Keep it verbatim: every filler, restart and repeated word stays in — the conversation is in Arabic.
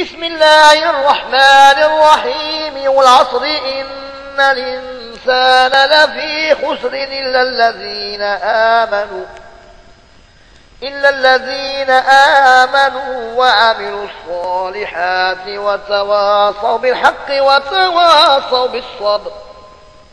بسم الله الرحمن الرحيم والعصر إن الإنسان لفي خسر إلا الذين آمنوا إلا الذين آمنوا وعملوا الصالحات وتواصوا بالحق وتواصوا بالصبر